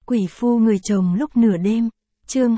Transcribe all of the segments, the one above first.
Quỷ phu người chồng lúc nửa đêm, chương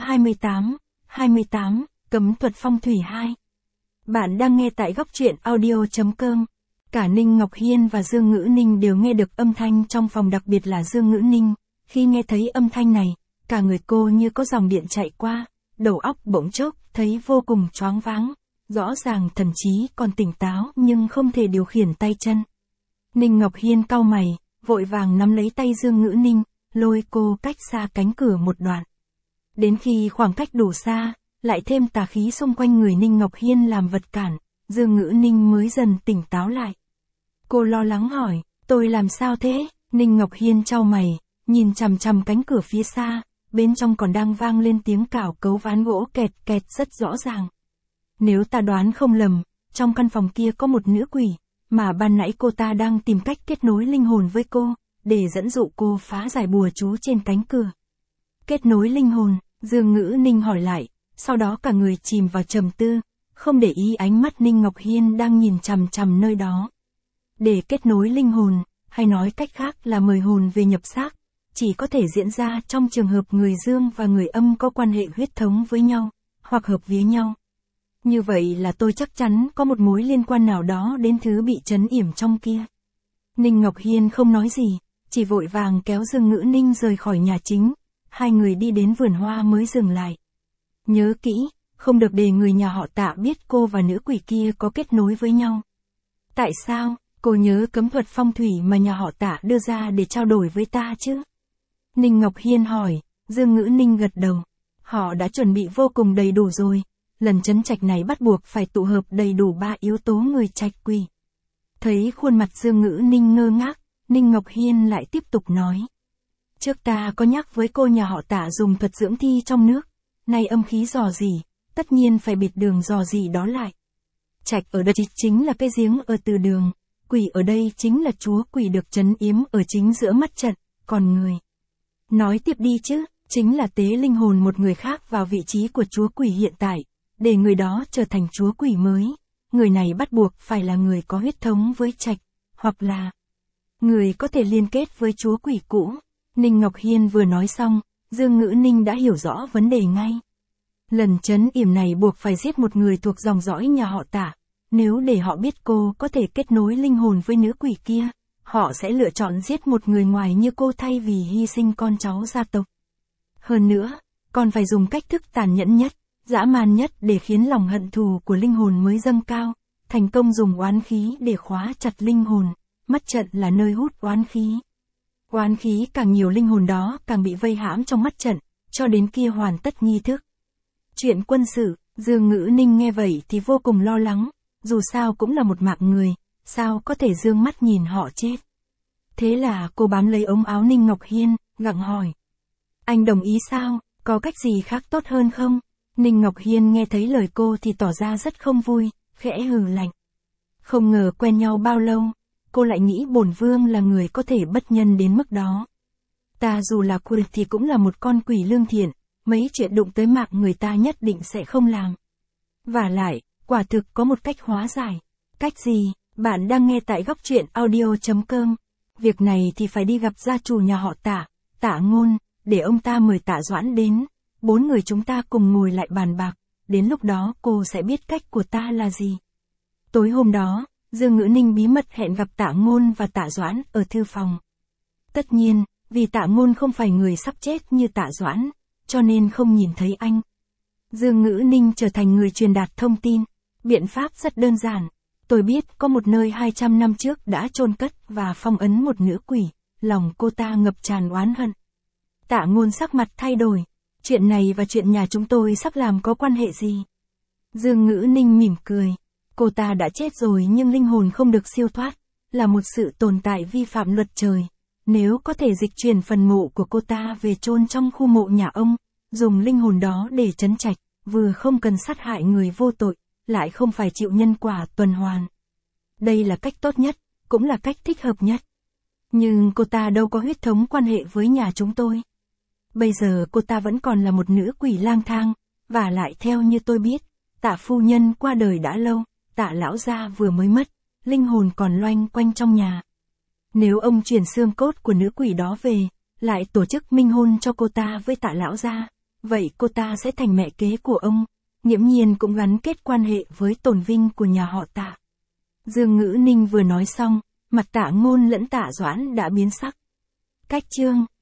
28, cấm thuật phong thủy 2. Bạn đang nghe tại góc truyện audio.com. Cả Ninh Ngọc Hiên và Dương Ngữ Ninh đều nghe được âm thanh trong phòng, đặc biệt là Dương Ngữ Ninh. Khi nghe thấy âm thanh này, cả người cô như có dòng điện chạy qua, đầu óc bỗng chốc thấy vô cùng choáng váng. Rõ ràng thần trí còn tỉnh táo nhưng không thể điều khiển tay chân. Ninh Ngọc Hiên cau mày, vội vàng nắm lấy tay Dương Ngữ Ninh, lôi cô cách xa cánh cửa một đoạn. Đến khi khoảng cách đủ xa, lại thêm tà khí xung quanh người Ninh Ngọc Hiên làm vật cản, Dương Ngữ Ninh mới dần tỉnh táo lại. Cô lo lắng hỏi, tôi làm sao thế? Ninh Ngọc Hiên chau mày, nhìn chằm chằm cánh cửa phía xa, bên trong còn đang vang lên tiếng cào cấu ván gỗ kẹt kẹt rất rõ ràng. Nếu ta đoán không lầm, trong căn phòng kia có một nữ quỷ, mà ban nãy cô ta đang tìm cách kết nối linh hồn với cô, để dẫn dụ cô phá giải bùa chú trên cánh cửa. Kết nối linh hồn, Dương Ngữ Ninh hỏi lại, sau đó cả người chìm vào trầm tư, không để ý ánh mắt Ninh Ngọc Hiên đang nhìn chằm chằm nơi đó. Để kết nối linh hồn, hay nói cách khác là mời hồn về nhập xác, chỉ có thể diễn ra trong trường hợp người dương và người âm có quan hệ huyết thống với nhau, hoặc hợp vía nhau. Như vậy là tôi chắc chắn có một mối liên quan nào đó đến thứ bị trấn yểm trong kia. Ninh Ngọc Hiên không nói gì, chỉ vội vàng kéo Dương Ngữ Ninh rời khỏi nhà chính. Hai người đi đến vườn hoa mới dừng lại. Nhớ kỹ, không được để người nhà họ Tạ biết cô và nữ quỷ kia có kết nối với nhau. Tại sao? Cô nhớ cấm thuật phong thủy mà nhà họ Tạ đưa ra để trao đổi với ta chứ? Ninh Ngọc Hiên hỏi. Dương Ngữ Ninh gật đầu. Họ đã chuẩn bị vô cùng đầy đủ rồi. Lần trấn trạch này bắt buộc phải tụ hợp đầy đủ 3 yếu tố người trạch quỷ. Thấy khuôn mặt Dương Ngữ Ninh ngơ ngác, Ninh Ngọc Hiên lại tiếp tục nói. Trước ta có nhắc với cô nhà họ Tạ dùng thuật dưỡng thi trong nước, nay âm khí rò rỉ, tất nhiên phải bịt đường rò rỉ đó lại. Trạch ở đây chính là cái giếng ở từ đường, quỷ ở đây chính là chúa quỷ được trấn yếm ở chính giữa mắt trận, còn người. Nói tiếp đi chứ, chính là tế linh hồn một người khác vào vị trí của chúa quỷ hiện tại, để người đó trở thành chúa quỷ mới. Người này bắt buộc phải là người có huyết thống với Trạch, hoặc là người có thể liên kết với chúa quỷ cũ. Ninh Ngọc Hiên vừa nói xong, Dương Ngữ Ninh đã hiểu rõ vấn đề ngay. Lần trấn yểm này buộc phải giết một người thuộc dòng dõi nhà họ Tạ. Nếu để họ biết cô có thể kết nối linh hồn với nữ quỷ kia, họ sẽ lựa chọn giết một người ngoài như cô thay vì hy sinh con cháu gia tộc. Hơn nữa, còn phải dùng cách thức tàn nhẫn nhất, dã man nhất để khiến lòng hận thù của linh hồn mới dâng cao, thành công dùng oán khí để khóa chặt linh hồn. Mắt trận là nơi hút oán khí. Oán khí càng nhiều, linh hồn đó càng bị vây hãm trong mắt trận, cho đến kia hoàn tất nghi thức. Chuyện quân sự, Dương Ngữ Ninh nghe vậy thì vô cùng lo lắng, dù sao cũng là một mạng người, sao có thể dương mắt nhìn họ chết. Thế là cô bám lấy ống áo Ninh Ngọc Hiên, gặng hỏi. Anh đồng ý sao, có cách gì khác tốt hơn không? Ninh Ngọc Hiên nghe thấy lời cô thì tỏ ra rất không vui, khẽ hừ lạnh. Không ngờ quen nhau bao lâu, cô lại nghĩ bổn vương là người có thể bất nhân đến mức đó. Ta dù là quỷ thì cũng là một con quỷ lương thiện, mấy chuyện đụng tới mạng người ta nhất định sẽ không làm. Vả lại, quả thực có một cách hóa giải. Cách gì? Bạn đang nghe tại góc truyện audio.com. Việc này thì phải đi gặp gia chủ nhà họ Tạ, Tạ Ngôn, để ông ta mời Tạ Doãn đến. 4 người chúng ta cùng ngồi lại bàn bạc, đến lúc đó cô sẽ biết cách của ta là gì. Tối hôm đó, Dương Ngữ Ninh bí mật hẹn gặp Tạ Ngôn và Tạ Doãn ở thư phòng. Tất nhiên, vì Tạ Ngôn không phải người sắp chết như Tạ Doãn, cho nên không nhìn thấy anh. Dương Ngữ Ninh trở thành người truyền đạt thông tin. Biện pháp rất đơn giản. Tôi biết có một nơi 200 năm trước đã chôn cất và phong ấn một nữ quỷ, lòng cô ta ngập tràn oán hận. Tạ Ngôn sắc mặt thay đổi. Chuyện này và chuyện nhà chúng tôi sắp làm có quan hệ gì? Dương Ngữ Ninh mỉm cười. Cô ta đã chết rồi nhưng linh hồn không được siêu thoát, là một sự tồn tại vi phạm luật trời. Nếu có thể dịch chuyển phần mộ của cô ta về chôn trong khu mộ nhà ông, dùng linh hồn đó để trấn trạch, vừa không cần sát hại người vô tội, lại không phải chịu nhân quả tuần hoàn. Đây là cách tốt nhất, cũng là cách thích hợp nhất. Nhưng cô ta đâu có huyết thống quan hệ với nhà chúng tôi. Bây giờ cô ta vẫn còn là một nữ quỷ lang thang, và lại theo như tôi biết, Tạ phu nhân qua đời đã lâu, Tạ lão gia vừa mới mất, linh hồn còn loanh quanh trong nhà. Nếu ông chuyển xương cốt của nữ quỷ đó về, lại tổ chức minh hôn cho cô ta với Tạ lão gia, vậy cô ta sẽ thành mẹ kế của ông, nghiễm nhiên cũng gắn kết quan hệ với tổn vinh của nhà họ Tạ. Dương Ngữ Ninh vừa nói xong, mặt Tạ Ngôn lẫn Tạ Doãn đã biến sắc. Cách chương